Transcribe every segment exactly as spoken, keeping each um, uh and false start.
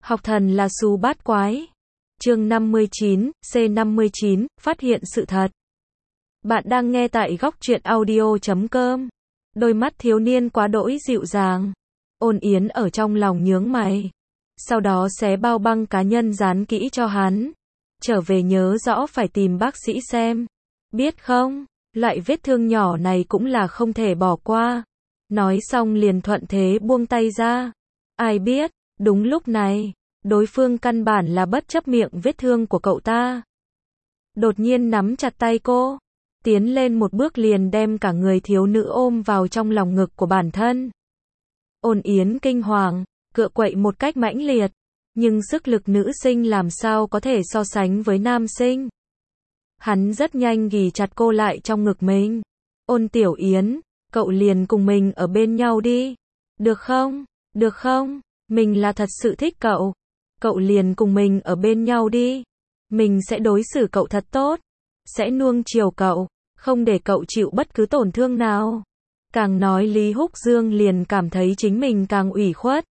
Học thần là xú bát quái. Chương năm mươi chín, C năm mươi chín, phát hiện sự thật. Bạn đang nghe tại góc truyện audio chấm com. Đôi mắt thiếu niên quá đỗi dịu dàng. Ôn Yến ở trong lòng nhướng mày. Sau đó xé bao băng cá nhân dán kỹ cho hắn. Trở về nhớ rõ phải tìm bác sĩ xem. Biết không, loại vết thương nhỏ này cũng là không thể bỏ qua. Nói xong liền thuận thế buông tay ra. Ai biết, đúng lúc này, đối phương căn bản là bất chấp miệng vết thương của cậu ta. Đột nhiên nắm chặt tay cô, tiến lên một bước liền đem cả người thiếu nữ ôm vào trong lòng ngực của bản thân. Ôn Yến kinh hoàng, cựa quậy một cách mãnh liệt, nhưng sức lực nữ sinh làm sao có thể so sánh với nam sinh. Hắn rất nhanh ghì chặt cô lại trong ngực mình. Ôn Tiểu Yến, cậu liền cùng mình ở bên nhau đi. Được không? Được không? Mình là thật sự thích cậu. Cậu liền cùng mình ở bên nhau đi. Mình sẽ đối xử cậu thật tốt. Sẽ nuông chiều cậu, không để cậu chịu bất cứ tổn thương nào. Càng nói Lý Húc Dương liền cảm thấy chính mình càng ủy khuất.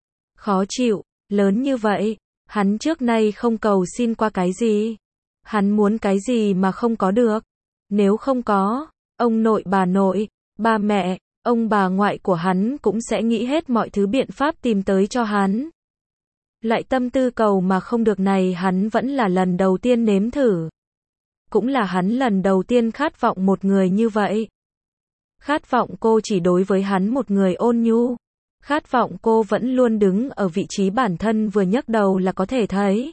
Khó chịu, lớn như vậy, hắn trước nay không cầu xin qua cái gì. Hắn muốn cái gì mà không có được. Nếu không có, ông nội bà nội, ba mẹ, ông bà ngoại của hắn cũng sẽ nghĩ hết mọi thứ biện pháp tìm tới cho hắn. Lại tâm tư cầu mà không được này hắn vẫn là lần đầu tiên nếm thử. Cũng là hắn lần đầu tiên khát vọng một người như vậy. Khát vọng cô chỉ đối với hắn một người ôn nhu. Khát vọng cô vẫn luôn đứng ở vị trí bản thân vừa nhấc đầu là có thể thấy.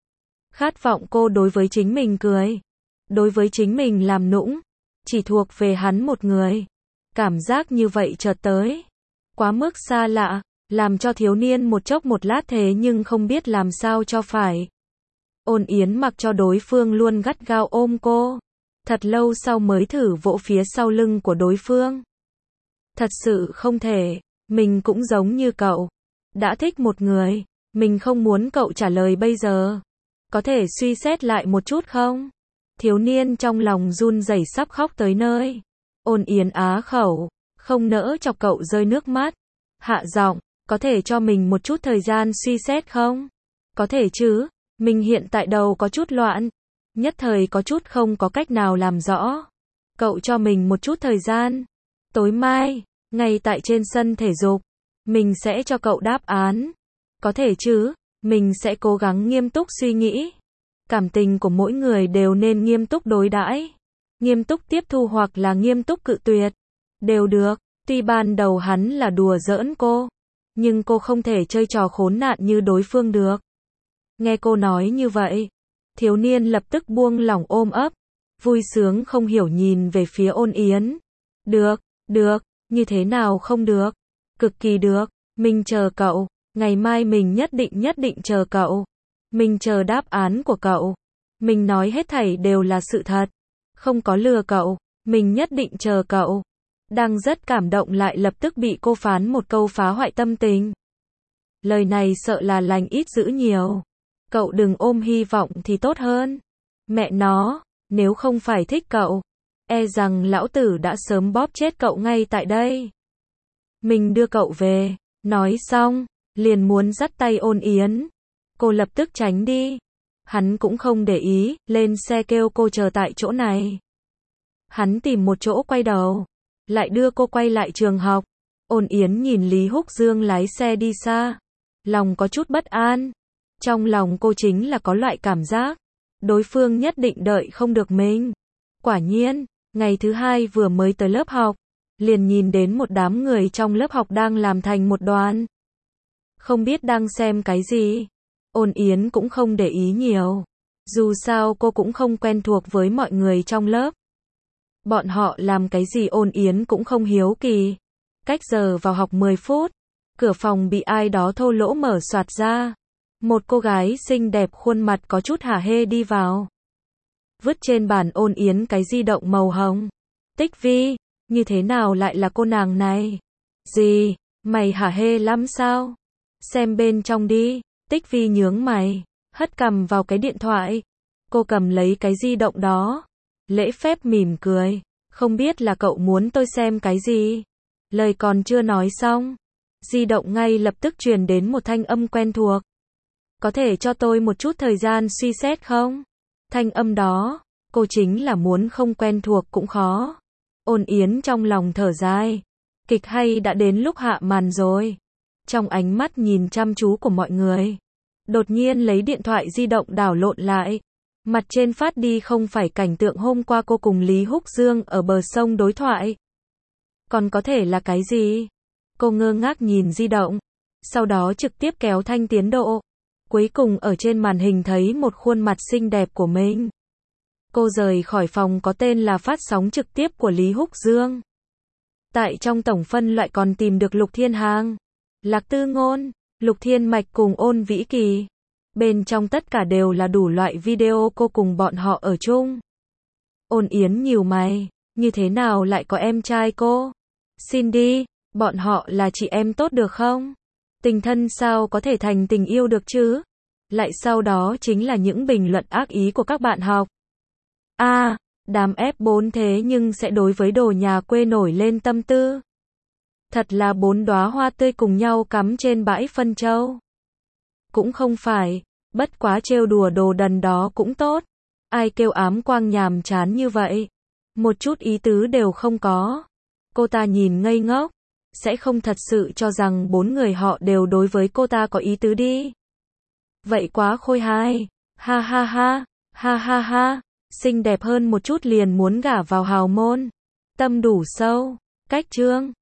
Khát vọng cô đối với chính mình cười. Đối với chính mình làm nũng. Chỉ thuộc về hắn một người. Cảm giác như vậy chợt tới. Quá mức xa lạ, làm cho thiếu niên một chốc một lát thế nhưng không biết làm sao cho phải. Ôn Yến mặc cho đối phương luôn gắt gao ôm cô. Thật lâu sau mới thử vỗ phía sau lưng của đối phương. Thật sự không thể, mình cũng giống như cậu. Đã thích một người, mình không muốn cậu trả lời bây giờ. Có thể suy xét lại một chút không? Thiếu niên trong lòng run rẩy sắp khóc tới nơi. Ôn Yến á khẩu, không nỡ chọc cậu rơi nước mắt. Hạ giọng, có thể cho mình một chút thời gian suy xét không? Có thể chứ, mình hiện tại đầu có chút loạn. Nhất thời có chút không có cách nào làm rõ. Cậu cho mình một chút thời gian. Tối mai, ngay tại trên sân thể dục, mình sẽ cho cậu đáp án. Có thể chứ, mình sẽ cố gắng nghiêm túc suy nghĩ. Cảm tình của mỗi người đều nên nghiêm túc đối đãi. Nghiêm túc tiếp thu hoặc là nghiêm túc cự tuyệt. Đều được, tuy ban đầu hắn là đùa giỡn cô. Nhưng cô không thể chơi trò khốn nạn như đối phương được. Nghe cô nói như vậy, thiếu niên lập tức buông lỏng ôm ấp. Vui sướng không hiểu nhìn về phía Ôn Yến. Được, được, như thế nào không được? Cực kỳ được, mình chờ cậu. Ngày mai mình nhất định nhất định chờ cậu. Mình chờ đáp án của cậu. Mình nói hết thảy đều là sự thật. Không có lừa cậu. Mình nhất định chờ cậu. Đang rất cảm động lại lập tức bị cô phán một câu phá hoại tâm tình. Lời này sợ là lành ít dữ nhiều. Cậu đừng ôm hy vọng thì tốt hơn. Mẹ nó, nếu không phải thích cậu, e rằng lão tử đã sớm bóp chết cậu ngay tại đây. Mình đưa cậu về. Nói xong, liền muốn dắt tay Ôn Yến. Cô lập tức tránh đi. Hắn cũng không để ý, lên xe kêu cô chờ tại chỗ này. Hắn tìm một chỗ quay đầu, lại đưa cô quay lại trường học. Ôn Yến nhìn Lý Húc Dương lái xe đi xa, lòng có chút bất an. Trong lòng cô chính là có loại cảm giác, đối phương nhất định đợi không được mình. Quả nhiên, ngày thứ hai vừa mới tới lớp học, liền nhìn đến một đám người trong lớp học đang làm thành một đoàn. Không biết đang xem cái gì. Ôn Yến cũng không để ý nhiều. Dù sao cô cũng không quen thuộc với mọi người trong lớp. Bọn họ làm cái gì Ôn Yến cũng không hiếu kỳ. Cách giờ vào học mười phút, cửa phòng bị ai đó thô lỗ mở xoạt ra. Một cô gái xinh đẹp khuôn mặt có chút hả hê đi vào. Vứt trên bàn Ôn Yến cái di động màu hồng. Tích Vi, như thế nào lại là cô nàng này? Gì, mày hả hê lắm sao? Xem bên trong đi. Tích Vi nhướng mày, hất cằm vào cái điện thoại. Cô cầm lấy cái di động đó. Lễ phép mỉm cười. Không biết là cậu muốn tôi xem cái gì? Lời còn chưa nói xong, di động ngay lập tức truyền đến một thanh âm quen thuộc. Có thể cho tôi một chút thời gian suy xét không? Thanh âm đó, cô chính là muốn không quen thuộc cũng khó. Ôn Yến trong lòng thở dài. Kịch hay đã đến lúc hạ màn rồi. Trong ánh mắt nhìn chăm chú của mọi người, đột nhiên lấy điện thoại di động đảo lộn lại. Mặt trên phát đi không phải cảnh tượng hôm qua cô cùng Lý Húc Dương ở bờ sông đối thoại. Còn có thể là cái gì? Cô ngơ ngác nhìn di động, sau đó trực tiếp kéo thanh tiến độ. Cuối cùng ở trên màn hình thấy một khuôn mặt xinh đẹp của mình. Cô rời khỏi phòng có tên là phát sóng trực tiếp của Lý Húc Dương. Tại trong tổng phân loại còn tìm được Lục Thiên Hàng, Lạc Tư Ngôn, Lục Thiên Mạch cùng Ôn Vĩ Kỳ. Bên trong tất cả đều là đủ loại video cô cùng bọn họ ở chung. Ôn Yến nhíu mày, như thế nào lại có em trai cô? Xin đi, bọn họ là chị em tốt được không? Tình thân sao có thể thành tình yêu được chứ? Lại sau đó chính là những bình luận ác ý của các bạn học. A, à, đám ép bốn thế nhưng sẽ đối với đồ nhà quê nổi lên tâm tư. Thật là bốn đóa hoa tươi cùng nhau cắm trên bãi phân châu. Cũng không phải, bất quá trêu đùa đồ đần đó cũng tốt. Ai kêu ám quang nhàm chán như vậy? Một chút ý tứ đều không có. Cô ta nhìn ngây ngốc, sẽ không thật sự cho rằng bốn người họ đều đối với cô ta có ý tứ đi. Vậy quá khôi hài. Ha ha ha, ha ha ha, xinh đẹp hơn một chút liền muốn gả vào hào môn. Tâm đủ sâu, cách chương.